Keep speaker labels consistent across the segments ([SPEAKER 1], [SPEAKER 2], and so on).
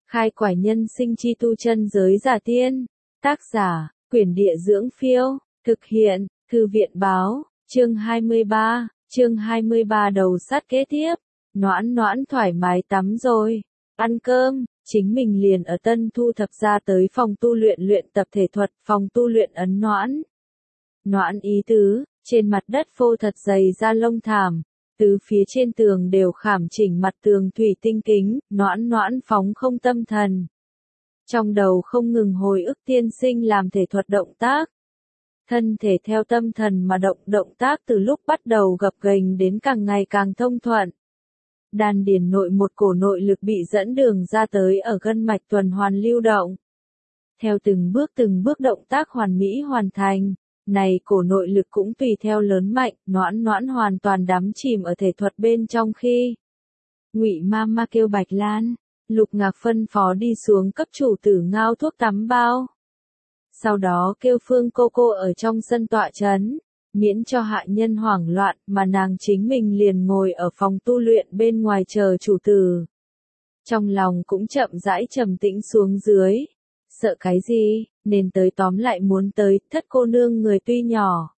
[SPEAKER 1] Khai quải nhân sinh chi tu chân giới giả tiên. Tác giả, Quyển Địa Dưỡng Phiêu. Thực hiện, Thư viện Báo. Chương 23 đầu sát kế tiếp. Noãn Noãn thoải mái tắm rồi. Ăn cơm, chính mình liền ở Tân thu thập ra tới phòng tu luyện luyện tập thể thuật, phòng tu luyện ấn noãn. Noãn ý tứ, trên mặt đất phô thật dày da lông thảm. Tứ phía trên tường đều khảm chỉnh mặt tường thủy tinh kính, noãn noãn phóng không tâm thần. Trong đầu không ngừng hồi ức tiên sinh làm thể thuật động tác. Thân thể theo tâm thần mà động tác từ lúc bắt đầu gập ghềnh đến càng ngày càng thông thuận. Đan điền nội một cổ nội lực bị dẫn đường ra tới ở gân mạch tuần hoàn lưu động. Theo từng bước động tác hoàn mỹ hoàn thành. Này cổ nội lực cũng tùy theo lớn mạnh, noãn noãn hoàn toàn đắm chìm ở thể thuật bên trong khi. Ngụy Mama kêu Bạch Lan, Lục Ngạc phân phó đi xuống cấp chủ tử ngao thuốc tắm bao. Sau đó kêu Phương cô ở trong sân tọa chấn, miễn cho hạ nhân hoảng loạn mà nàng chính mình liền ngồi ở phòng tu luyện bên ngoài chờ chủ tử. Trong lòng cũng chậm rãi trầm tĩnh xuống dưới. Sợ cái gì, nên tới tóm lại muốn tới, thất cô nương người tuy nhỏ.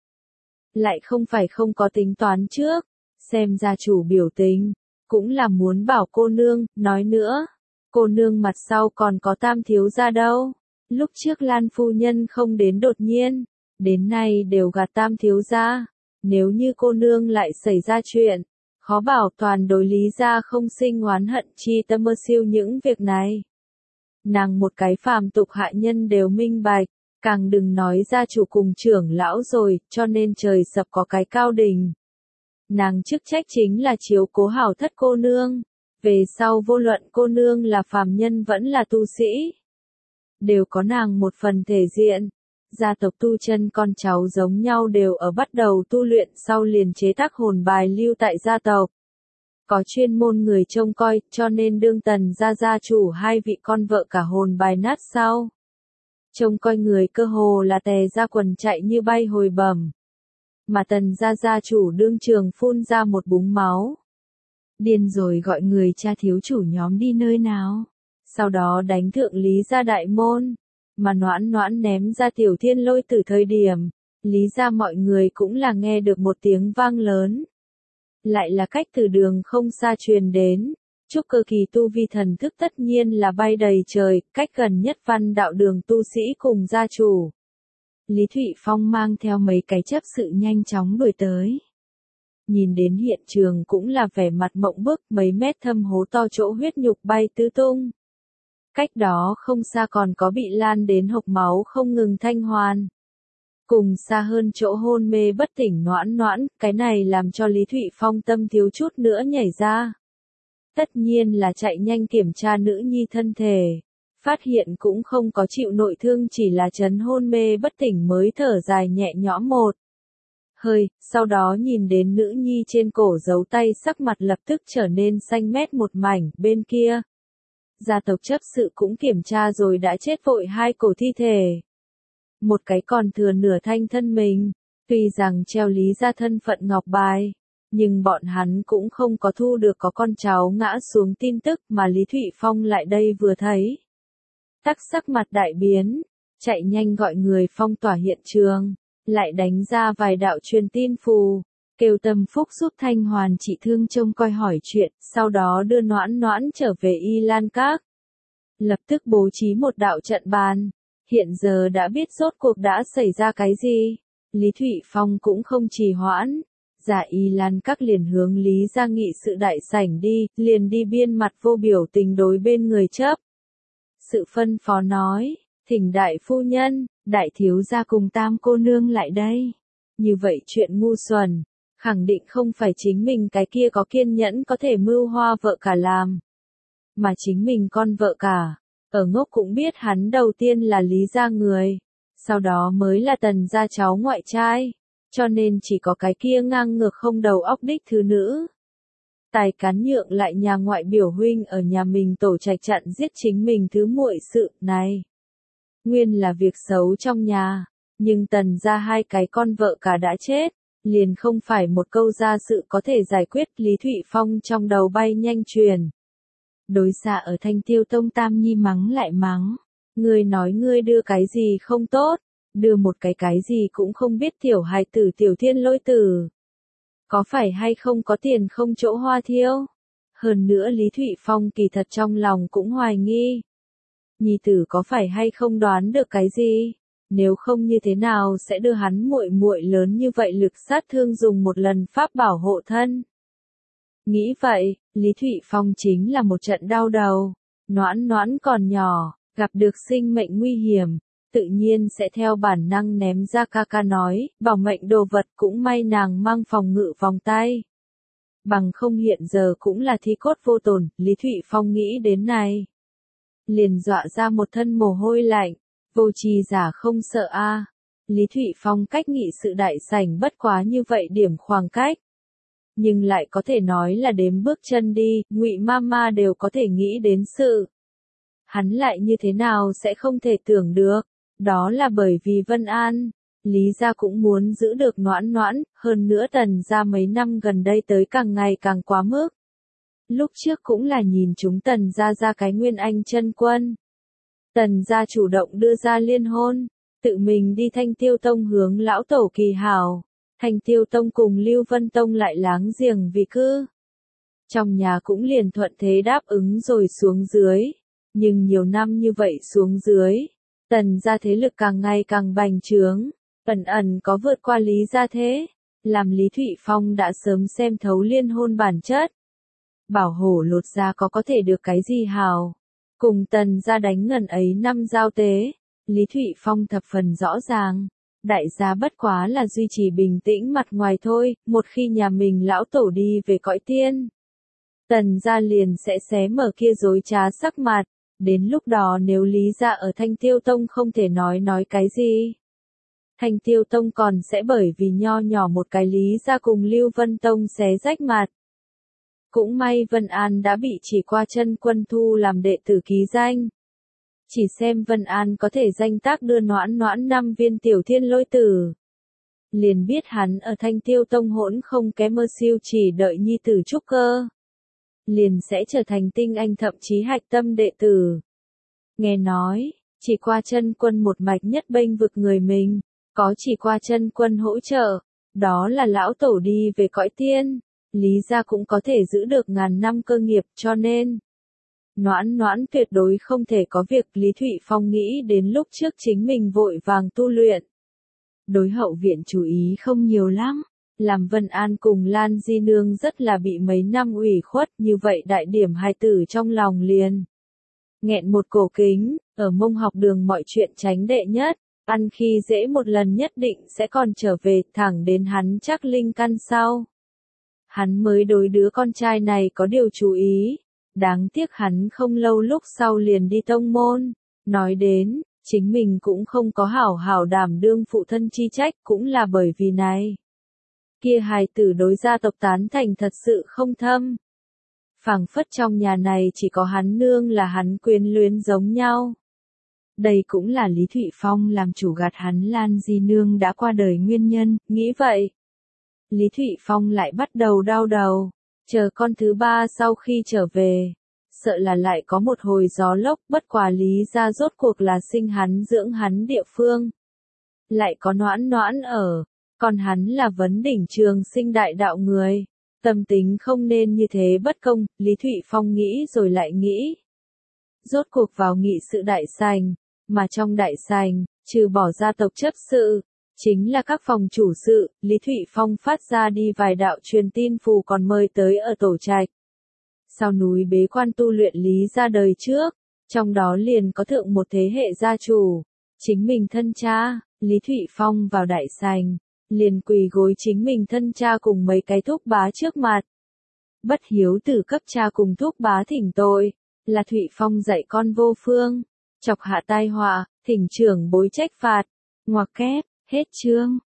[SPEAKER 1] Lại không phải không có tính toán trước, xem gia chủ biểu tình, cũng là muốn bảo cô nương, nói nữa. Cô nương mặt sau còn có tam thiếu gia đâu. Lúc trước Lan phu nhân không đến đột nhiên, đến nay đều gạt tam thiếu gia. Nếu như cô nương lại xảy ra chuyện, khó bảo toàn đối lý gia không sinh oán hận chi tâm mơ siêu những việc này. Nàng một cái phàm tục hạ nhân đều minh bạch, càng đừng nói gia chủ cùng trưởng lão rồi, cho nên trời sập có cái cao đình. Nàng chức trách chính là chiếu cố hảo thất cô nương, về sau vô luận cô nương là phàm nhân vẫn là tu sĩ. Đều có nàng một phần thể diện, gia tộc tu chân con cháu giống nhau đều ở bắt đầu tu luyện sau liền chế tác hồn bài lưu tại gia tộc. Có chuyên môn người trông coi, cho nên đương Tần gia chủ hai vị con vợ cả hồn bài nát sau. Trông coi người cơ hồ là tè ra quần chạy như bay hồi bẩm. Mà Tần gia chủ đương trường phun ra một búng máu. Điên rồi gọi người cha thiếu chủ nhóm đi nơi nào. Sau đó đánh thượng Lý gia đại môn. Mà noãn noãn ném ra tiểu thiên lôi từ thời điểm. Lý gia mọi người cũng là nghe được một tiếng vang lớn. Lại là cách từ đường không xa truyền đến, trúc cơ kỳ tu vi thần thức tất nhiên là bay đầy trời, cách gần nhất văn đạo đường tu sĩ cùng gia chủ. Lý Thụy Phong mang theo mấy cái chấp sự nhanh chóng đuổi tới. Nhìn đến hiện trường cũng là vẻ mặt mộng bức, mấy mét thâm hố to chỗ huyết nhục bay tứ tung. Cách đó không xa còn có bị lan đến hộc máu không ngừng Thanh Hoàn. Cùng xa hơn chỗ hôn mê bất tỉnh noãn noãn, cái này làm cho Lý Thụy Phong tâm thiếu chút nữa nhảy ra. Tất nhiên là chạy nhanh kiểm tra nữ nhi thân thể. Phát hiện cũng không có chịu nội thương, chỉ là chấn hôn mê bất tỉnh mới thở dài nhẹ nhõm một hơi, sau đó nhìn đến nữ nhi trên cổ giấu tay, sắc mặt lập tức trở nên xanh mét một mảnh. Bên kia, gia tộc chấp sự cũng kiểm tra rồi đã chết vội hai cổ thi thể. Một cái còn thừa nửa thanh thân mình, tuy rằng treo Lý gia thân phận ngọc bài, nhưng bọn hắn cũng không có thu được có con cháu ngã xuống tin tức, mà Lý Thụy Phong lại đây vừa thấy. Tắc sắc mặt đại biến, chạy nhanh gọi người phong tỏa hiện trường, lại đánh ra vài đạo truyền tin phù, kêu Tâm Phúc giúp Thanh Hoàn trị thương trông coi hỏi chuyện, sau đó đưa noãn noãn trở về Y Lan Các. Lập tức bố trí một đạo trận bàn. Hiện giờ đã biết rốt cuộc đã xảy ra cái gì, Lý Thụy Phong cũng không trì hoãn, giả Y Lan Các liền hướng Lý gia nghị sự đại sảnh đi, liền đi biên mặt vô biểu tình đối bên người chấp. Sự phân phó nói, thỉnh đại phu nhân, đại thiếu gia cùng tam cô nương lại đây. Như vậy chuyện ngu xuẩn, khẳng định không phải chính mình cái kia có kiên nhẫn có thể mưu hoa vợ cả làm, mà chính mình con vợ cả. Ở ngốc cũng biết hắn đầu tiên là Lý gia người, sau đó mới là Tần gia cháu ngoại trai, cho nên chỉ có cái kia ngang ngược không đầu óc đích thứ nữ. Tài cán nhượng lại nhà ngoại biểu huynh ở nhà mình tổ trạch chặn giết chính mình thứ muội sự này. Nguyên là việc xấu trong nhà, nhưng Tần gia hai cái con vợ cả đã chết, liền không phải một câu gia sự có thể giải quyết. Lý Thụy Phong trong đầu bay nhanh truyền. Đối xạ ở Thanh Tiêu Tông Tam Nhi mắng lại mắng. Ngươi nói ngươi đưa cái gì không tốt, đưa một cái gì cũng không biết tiểu hài tử Tiểu Thiên Lôi Tử. Có phải hay không có tiền không chỗ hoa thiêu? Hơn nữa Lý Thụy Phong kỳ thật trong lòng cũng hoài nghi. Nhi tử có phải hay không đoán được cái gì? Nếu không như thế nào sẽ đưa hắn muội muội lớn như vậy lực sát thương dùng một lần pháp bảo hộ thân? Nghĩ vậy, Lý Thụy Phong chính là một trận đau đầu. Noãn Noãn còn nhỏ, gặp được sinh mệnh nguy hiểm, tự nhiên sẽ theo bản năng ném ra ca nói, bảo mệnh đồ vật cũng may nàng mang phòng ngự vòng tay. Bằng không hiện giờ cũng là thi cốt vô tổn, Lý Thụy Phong nghĩ đến này. Liền dọa ra một thân mồ hôi lạnh, vô trì giả không sợ a. Lý Thụy Phong cách nghị sự đại sảnh bất quá như vậy điểm khoảng cách. Nhưng lại có thể nói là đếm bước chân đi, Ngụy Mama đều có thể nghĩ đến sự. Hắn lại như thế nào sẽ không thể tưởng được, đó là bởi vì Vân An, Lý gia cũng muốn giữ được Noãn Noãn, hơn nữa Tần gia mấy năm gần đây tới càng ngày càng quá mức. Lúc trước cũng là nhìn chúng Tần gia ra cái Nguyên Anh chân quân. Tần gia chủ động đưa ra liên hôn, tự mình đi Thanh Tiêu Tông hướng lão tổ kỳ hảo. Thanh Tiêu Tông cùng Lưu Vân Tông lại láng giềng vì cư. Trong nhà cũng liền thuận thế đáp ứng rồi xuống dưới. Nhưng nhiều năm như vậy xuống dưới, Tần gia thế lực càng ngày càng bành trướng, ẩn ẩn có vượt qua Lý gia thế, làm Lý Thụy Phong đã sớm xem thấu liên hôn bản chất. Bảo hổ lột ra có thể được cái gì hào, cùng Tần gia đánh ngần ấy năm giao tế, Lý Thụy Phong thập phần rõ ràng. Đại gia bất quá là duy trì bình tĩnh mặt ngoài thôi, một khi nhà mình lão tổ đi về cõi tiên. Tần gia liền sẽ xé mở kia dối trá sắc mặt, đến lúc đó nếu Lý gia ở Thanh Tiêu Tông không thể nói cái gì. Thanh Tiêu Tông còn sẽ bởi vì nho nhỏ một cái Lý gia cùng Lưu Vân Tông xé rách mặt. Cũng may Vân An đã bị chỉ qua chân quân thu làm đệ tử ký danh. Chỉ xem Vân An có thể danh tác đưa Noãn Noãn 5 viên Tiểu Thiên Lôi Tử. Liền biết hắn ở Thanh Tiêu Tông hỗn không kém mơ siêu chỉ đợi nhi tử trúc cơ. Liền sẽ trở thành tinh anh thậm chí hạch tâm đệ tử. Nghe nói, chỉ qua chân quân một mạch nhất bênh vực người mình, có chỉ qua chân quân hỗ trợ, đó là lão tổ đi về cõi tiên, Lý gia cũng có thể giữ được ngàn năm cơ nghiệp cho nên. Noãn Noãn tuyệt đối không thể có việc Lý Thụy Phong nghĩ đến lúc trước chính mình vội vàng tu luyện. Đối hậu viện chú ý không nhiều lắm, làm Vân An cùng Lan Di Nương rất là bị mấy năm ủy khuất như vậy đại điểm hài tử trong lòng liền. Nghẹn một cổ kính, ở Mông học đường mọi chuyện tránh đệ nhất, ăn khi dễ một lần nhất định sẽ còn trở về thẳng đến hắn chắc linh căn sau. Hắn mới đối đứa con trai này có điều chú ý. Đáng tiếc hắn không lâu lúc sau liền đi tông môn, nói đến, chính mình cũng không có hảo hảo đảm đương phụ thân chi trách cũng là bởi vì này. Kia hài tử đối gia tộc tán thành thật sự không thâm. Phảng phất trong nhà này chỉ có hắn nương là hắn quyến luyến giống nhau. Đây cũng là Lý Thụy Phong làm chủ gạt hắn Lan Di Nương đã qua đời nguyên nhân, nghĩ vậy. Lý Thụy Phong lại bắt đầu đau đầu. Chờ con thứ ba sau khi trở về, sợ là lại có một hồi gió lốc, bất quả Lý gia rốt cuộc là sinh hắn dưỡng hắn địa phương. Lại có Noãn Noãn ở, còn hắn là vấn đỉnh trường sinh đại đạo người. Tâm tính không nên như thế bất công, Lý Thụy Phong nghĩ rồi lại nghĩ. Rốt cuộc vào nghị sự đại sành, mà trong đại sành, trừ bỏ gia tộc chấp sự, chính là các phòng chủ sự, Lý Thụy Phong phát ra đi vài đạo truyền tin phù còn mời tới ở tổ trạch. Sau núi bế quan tu luyện Lý ra đời trước, trong đó liền có thượng một thế hệ gia chủ, chính mình thân cha, Lý Thụy Phong vào đại sành, liền quỳ gối chính mình thân cha cùng mấy cái thúc bá trước mặt. Bất hiếu tử cấp cha cùng thúc bá thỉnh tội, là Thụy Phong dạy con vô phương, chọc hạ tai họa, thỉnh trưởng bối trách phạt, ngoặc kép. Hết chương.